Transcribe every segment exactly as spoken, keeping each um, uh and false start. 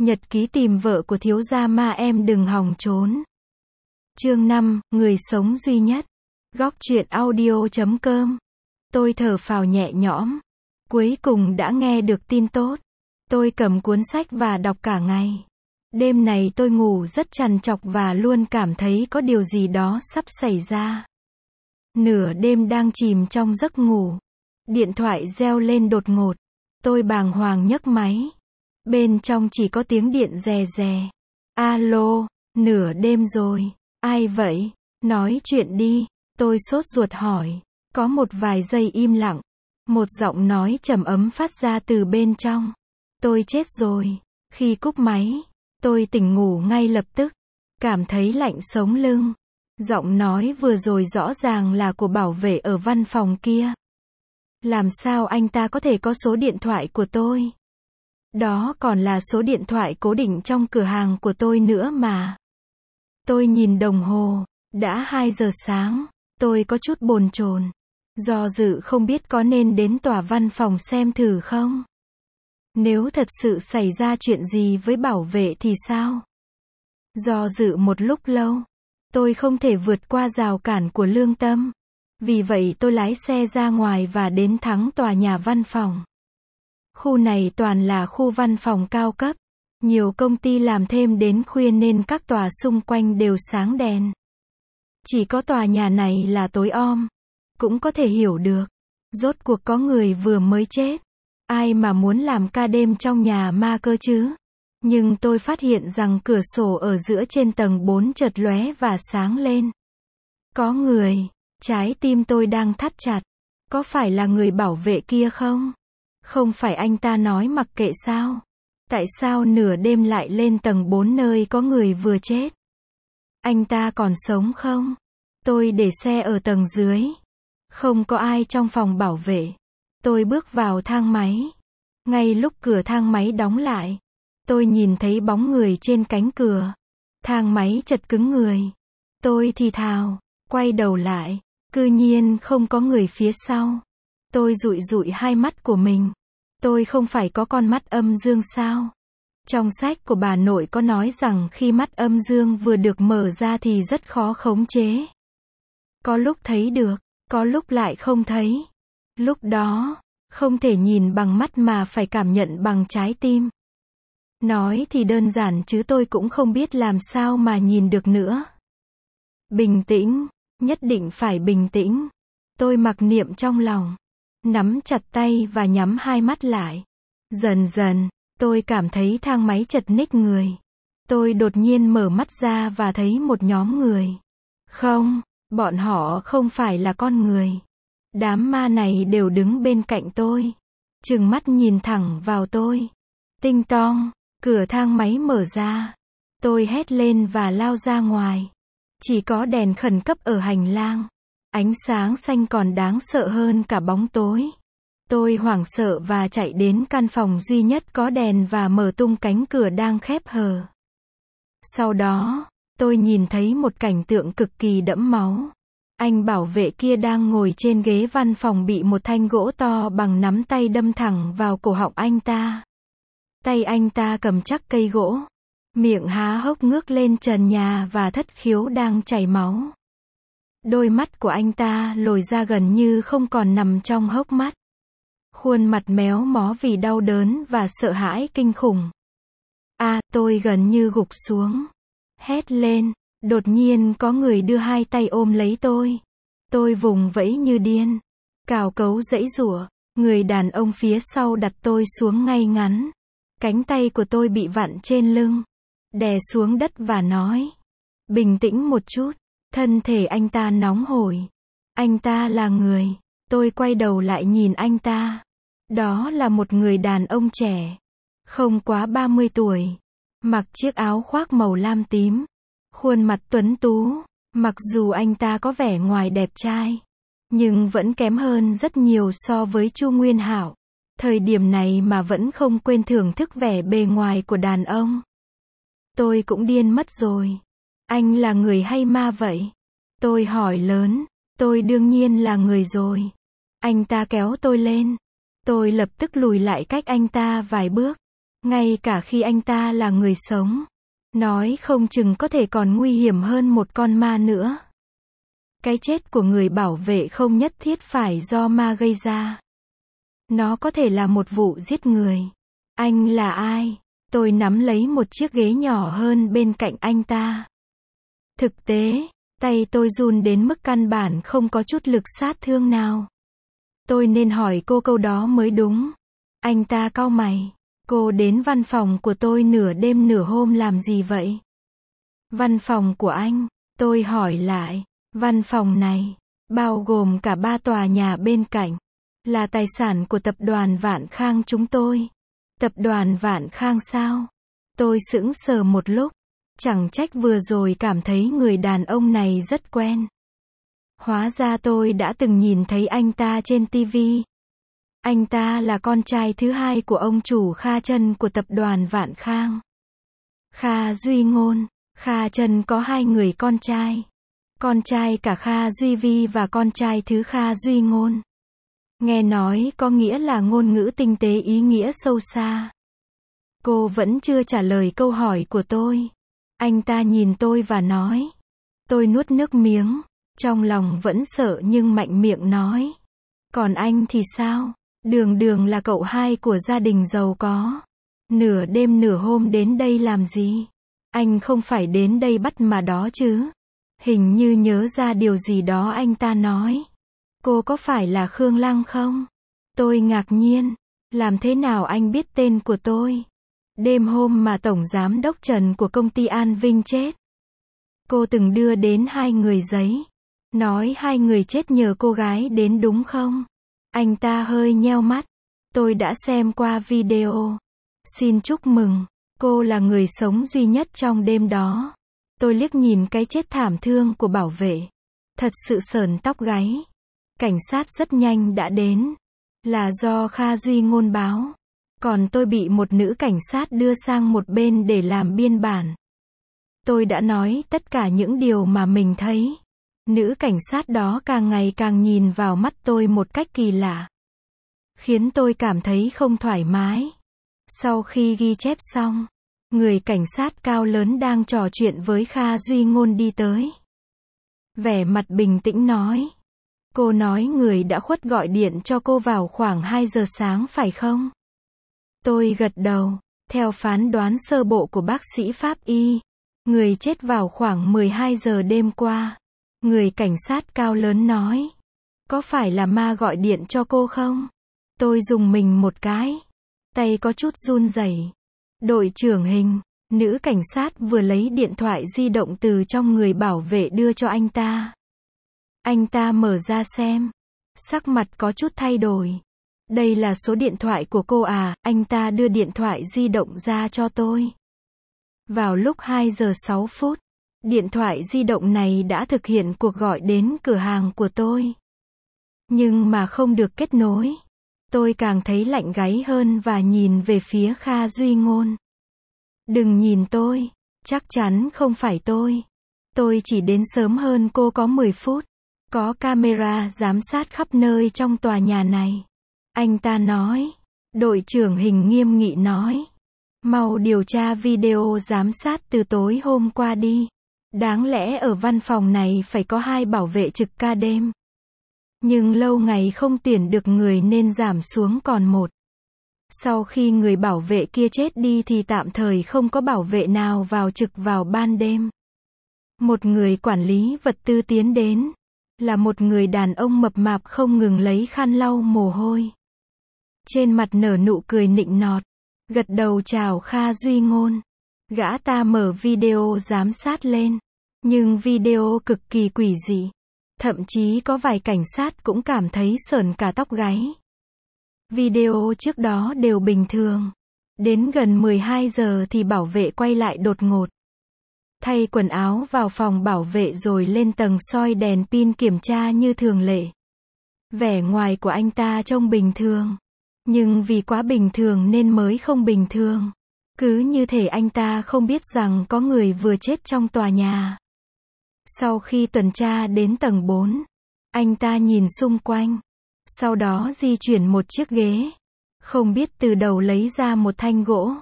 Nhật ký tìm vợ của thiếu gia ma em đừng hòng trốn. Chương năm, người sống duy nhất. Góc truyện audio chấm com. Tôi thở phào nhẹ nhõm. Cuối cùng đã nghe được tin tốt. Tôi cầm cuốn sách và đọc cả ngày. Đêm này tôi ngủ rất trằn trọc và luôn cảm thấy có điều gì đó sắp xảy ra. Nửa đêm đang chìm trong giấc ngủ. Điện thoại reo lên đột ngột. Tôi bàng hoàng nhấc máy. Bên trong chỉ có tiếng điện rè rè. Alo, nửa đêm rồi. Ai vậy? Nói chuyện đi. Tôi sốt ruột hỏi. Có một vài giây im lặng. Một giọng nói trầm ấm phát ra từ bên trong. Tôi chết rồi. Khi cúp máy, tôi tỉnh ngủ ngay lập tức. Cảm thấy lạnh sống lưng. Giọng nói vừa rồi rõ ràng là của bảo vệ ở văn phòng kia. Làm sao anh ta có thể có số điện thoại của tôi? Đó còn là số điện thoại cố định trong cửa hàng của tôi nữa mà. Tôi nhìn đồng hồ, đã hai giờ sáng, tôi có chút bồn chồn, do dự không biết có nên đến tòa văn phòng xem thử không. Nếu thật sự xảy ra chuyện gì với bảo vệ thì sao? Do dự một lúc lâu, tôi không thể vượt qua rào cản của lương tâm. Vì vậy tôi lái xe ra ngoài và đến thẳng tòa nhà văn phòng. Khu này toàn là khu văn phòng cao cấp. Nhiều công ty làm thêm đến khuya nên các tòa xung quanh đều sáng đèn. Chỉ có tòa nhà này là tối om. Cũng có thể hiểu được. Rốt cuộc có người vừa mới chết. Ai mà muốn làm ca đêm trong nhà ma cơ chứ? Nhưng tôi phát hiện rằng cửa sổ ở giữa trên tầng bốn chợt lóe và sáng lên. Có người. Trái tim tôi đang thắt chặt. Có phải là người bảo vệ kia không? Không phải anh ta nói mặc kệ sao? Tại sao nửa đêm lại lên tầng bốn nơi có người vừa chết? Anh ta còn sống không? Tôi để xe ở tầng dưới. Không có ai trong phòng bảo vệ. Tôi bước vào thang máy. Ngay lúc cửa thang máy đóng lại, tôi nhìn thấy bóng người trên cánh cửa. Thang máy chật cứng người. Tôi thì thào, quay đầu lại. Cư nhiên không có người phía sau. Tôi dụi dụi hai mắt của mình. Tôi không phải có con mắt âm dương sao? Trong sách của bà nội có nói rằng khi mắt âm dương vừa được mở ra thì rất khó khống chế. Có lúc thấy được, có lúc lại không thấy. Lúc đó, không thể nhìn bằng mắt mà phải cảm nhận bằng trái tim. Nói thì đơn giản chứ tôi cũng không biết làm sao mà nhìn được nữa. Bình tĩnh, nhất định phải bình tĩnh. Tôi mặc niệm trong lòng. Nắm chặt tay và nhắm hai mắt lại. Dần dần, tôi cảm thấy thang máy chật ních người. Tôi đột nhiên mở mắt ra và thấy một nhóm người. Không, bọn họ không phải là con người. Đám ma này đều đứng bên cạnh tôi. Trừng mắt nhìn thẳng vào tôi. Tinh tong, cửa thang máy mở ra. Tôi hét lên và lao ra ngoài. Chỉ có đèn khẩn cấp ở hành lang. Ánh sáng xanh còn đáng sợ hơn cả bóng tối. Tôi hoảng sợ và chạy đến căn phòng duy nhất có đèn và mở tung cánh cửa đang khép hờ. Sau đó, tôi nhìn thấy một cảnh tượng cực kỳ đẫm máu. Anh bảo vệ kia đang ngồi trên ghế văn phòng bị một thanh gỗ to bằng nắm tay đâm thẳng vào cổ họng anh ta. Tay anh ta cầm chắc cây gỗ. Miệng há hốc ngước lên trần nhà và thất khiếu đang chảy máu. Đôi mắt của anh ta lồi ra gần như không còn nằm trong hốc mắt. Khuôn mặt méo mó vì đau đớn và sợ hãi kinh khủng. À, tôi gần như gục xuống. Hét lên, đột nhiên có người đưa hai tay ôm lấy tôi. Tôi vùng vẫy như điên. Cào cấu giãy giụa, người đàn ông phía sau đặt tôi xuống ngay ngắn. Cánh tay của tôi bị vặn trên lưng. Đè xuống đất và nói. Bình tĩnh một chút. Thân thể anh ta nóng hổi. Anh ta là người. Tôi quay đầu lại nhìn anh ta. Đó là một người đàn ông trẻ. Không quá ba mươi tuổi. Mặc chiếc áo khoác màu lam tím. Khuôn mặt tuấn tú. Mặc dù anh ta có vẻ ngoài đẹp trai. Nhưng vẫn kém hơn rất nhiều so với Chu Nguyên Hạo. Thời điểm này mà vẫn không quên thưởng thức vẻ bề ngoài của đàn ông. Tôi cũng điên mất rồi. Anh là người hay ma vậy? Tôi hỏi lớn. Tôi đương nhiên là người rồi. Anh ta kéo tôi lên. Tôi lập tức lùi lại cách anh ta vài bước. Ngay cả khi anh ta là người sống, nói không chừng có thể còn nguy hiểm hơn một con ma nữa. Cái chết của người bảo vệ không nhất thiết phải do ma gây ra. Nó có thể là một vụ giết người. Anh là ai? Tôi nắm lấy một chiếc ghế nhỏ hơn bên cạnh anh ta. Thực tế, tay tôi run đến mức căn bản không có chút lực sát thương nào. Tôi nên hỏi cô câu đó mới đúng. Anh ta cau mày. Cô đến văn phòng của tôi nửa đêm nửa hôm làm gì vậy? Văn phòng của anh? Tôi hỏi lại. Văn phòng này, bao gồm cả ba tòa nhà bên cạnh, là tài sản của tập đoàn Vạn Khang chúng tôi. Tập đoàn Vạn Khang sao? Tôi sững sờ một lúc. Chẳng trách vừa rồi cảm thấy người đàn ông này rất quen. Hóa ra tôi đã từng nhìn thấy anh ta trên ti vi. Anh ta là con trai thứ hai của ông chủ Kha Trân của tập đoàn Vạn Khang. Kha Duy Ngôn. Kha Trân có hai người con trai. Con trai cả Kha Duy Vi và con trai thứ Kha Duy Ngôn. Nghe nói có nghĩa là ngôn ngữ tinh tế ý nghĩa sâu xa. Cô vẫn chưa trả lời câu hỏi của tôi. Anh ta nhìn tôi và nói. Tôi nuốt nước miếng. Trong lòng vẫn sợ nhưng mạnh miệng nói. Còn anh thì sao? Đường Đường là cậu hai của gia đình giàu có. Nửa đêm nửa hôm đến đây làm gì? Anh không phải đến đây bắt mà đó chứ? Hình như nhớ ra điều gì đó anh ta nói. Cô có phải là Khương Lăng không? Tôi ngạc nhiên. Làm thế nào anh biết tên của tôi? Đêm hôm mà Tổng Giám đốc Trần của công ty An Vinh chết. Cô từng đưa đến hai người giấy. Nói hai người chết nhờ cô gái đến đúng không? Anh ta hơi nheo mắt. Tôi đã xem qua video. Xin chúc mừng. Cô là người sống duy nhất trong đêm đó. Tôi liếc nhìn cái chết thảm thương của bảo vệ. Thật sự sởn tóc gáy. Cảnh sát rất nhanh đã đến. Là do Kha Duy Ngôn báo. Còn tôi bị một nữ cảnh sát đưa sang một bên để làm biên bản. Tôi đã nói tất cả những điều mà mình thấy. Nữ cảnh sát đó càng ngày càng nhìn vào mắt tôi một cách kỳ lạ. Khiến tôi cảm thấy không thoải mái. Sau khi ghi chép xong, người cảnh sát cao lớn đang trò chuyện với Kha Duy Ngôn đi tới. Vẻ mặt bình tĩnh nói. Cô nói người đã khuất gọi điện cho cô vào khoảng hai giờ sáng phải không? Tôi gật đầu. Theo phán đoán sơ bộ của bác sĩ pháp y, người chết vào khoảng mười hai giờ đêm qua. Người cảnh sát cao lớn nói. Có phải là ma gọi điện cho cô không? Tôi dùng mình một cái. Tay có chút run rẩy. Đội trưởng Hình, nữ cảnh sát vừa lấy điện thoại di động từ trong người bảo vệ đưa cho anh ta. Anh ta mở ra xem. Sắc mặt có chút thay đổi. Đây là số điện thoại của cô à? Anh ta đưa điện thoại di động ra cho tôi. Vào lúc hai giờ sáu phút, điện thoại di động này đã thực hiện cuộc gọi đến cửa hàng của tôi. Nhưng mà không được kết nối. Tôi càng thấy lạnh gáy hơn và nhìn về phía Kha Duy Ngôn. Đừng nhìn tôi. Chắc chắn không phải tôi. Tôi chỉ đến sớm hơn cô có mười phút. Có camera giám sát khắp nơi trong tòa nhà này. Anh ta nói. Đội trưởng Hình nghiêm nghị nói. Mau điều tra video giám sát từ tối hôm qua đi. Đáng lẽ ở văn phòng này phải có hai bảo vệ trực ca đêm. Nhưng lâu ngày không tuyển được người nên giảm xuống còn một. Sau khi người bảo vệ kia chết đi thì tạm thời không có bảo vệ nào vào trực vào ban đêm. Một người quản lý vật tư tiến đến. Là một người đàn ông mập mạp không ngừng lấy khăn lau mồ hôi. Trên mặt nở nụ cười nịnh nọt. Gật đầu chào Kha Duy Ngôn. Gã ta mở video giám sát lên. Nhưng video cực kỳ quỷ dị. Thậm chí có vài cảnh sát cũng cảm thấy sởn cả tóc gáy. Video trước đó đều bình thường. Đến gần mười hai giờ thì bảo vệ quay lại đột ngột. Thay quần áo vào phòng bảo vệ rồi lên tầng soi đèn pin kiểm tra như thường lệ. Vẻ ngoài của anh ta trông bình thường. Nhưng vì quá bình thường nên mới không bình thường. Cứ như thể anh ta không biết rằng có người vừa chết trong tòa nhà. Sau khi tuần tra đến tầng bốn, anh ta nhìn xung quanh. Sau đó di chuyển một chiếc ghế. Không biết từ đầu lấy ra một thanh gỗ.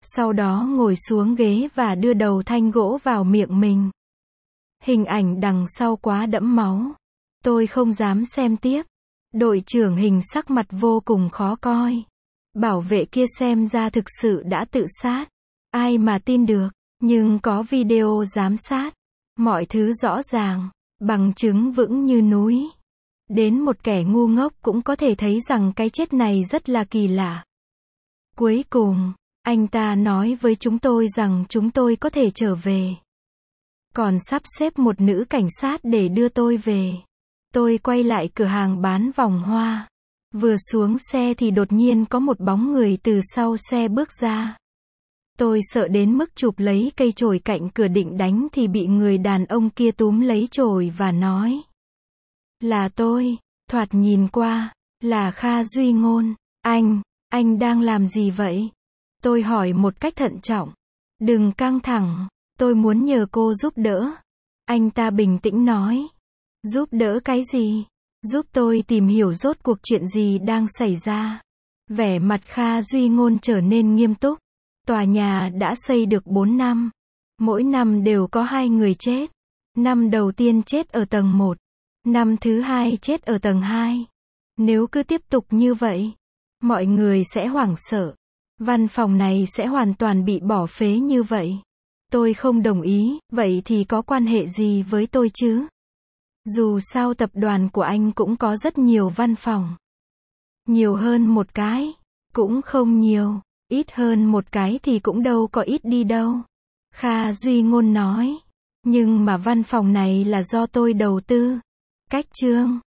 Sau đó ngồi xuống ghế và đưa đầu thanh gỗ vào miệng mình. Hình ảnh đằng sau quá đẫm máu. Tôi không dám xem tiếp. Đội trưởng Hình sắc mặt vô cùng khó coi. Bảo vệ kia xem ra thực sự đã tự sát. Ai mà tin được, nhưng có video giám sát. Mọi thứ rõ ràng, bằng chứng vững như núi. Đến một kẻ ngu ngốc cũng có thể thấy rằng cái chết này rất là kỳ lạ. Cuối cùng, anh ta nói với chúng tôi rằng chúng tôi có thể trở về. Còn sắp xếp một nữ cảnh sát để đưa tôi về. Tôi quay lại cửa hàng bán vòng hoa. Vừa xuống xe thì đột nhiên có một bóng người từ sau xe bước ra. Tôi sợ đến mức chụp lấy cây chổi cạnh cửa định đánh thì bị người đàn ông kia túm lấy chổi và nói. Là tôi, thoạt nhìn qua, là Kha Duy Ngôn. Anh, anh đang làm gì vậy? Tôi hỏi một cách thận trọng. Đừng căng thẳng, tôi muốn nhờ cô giúp đỡ. Anh ta bình tĩnh nói. Giúp đỡ cái gì? Giúp tôi tìm hiểu rốt cuộc chuyện gì đang xảy ra. Vẻ mặt Kha Duy Ngôn trở nên nghiêm túc. Tòa nhà đã xây được bốn năm. Mỗi năm đều có hai người chết. Năm đầu tiên chết ở tầng một. Năm thứ hai chết ở tầng hai. Nếu cứ tiếp tục như vậy, mọi người sẽ hoảng sợ. Văn phòng này sẽ hoàn toàn bị bỏ phế như vậy. Tôi không đồng ý, vậy thì có quan hệ gì với tôi chứ? Dù sao tập đoàn của anh cũng có rất nhiều văn phòng. Nhiều hơn một cái, cũng không nhiều. Ít hơn một cái thì cũng đâu có ít đi đâu. Kha Duy Ngôn nói. Nhưng mà văn phòng này là do tôi đầu tư. Cách Trương.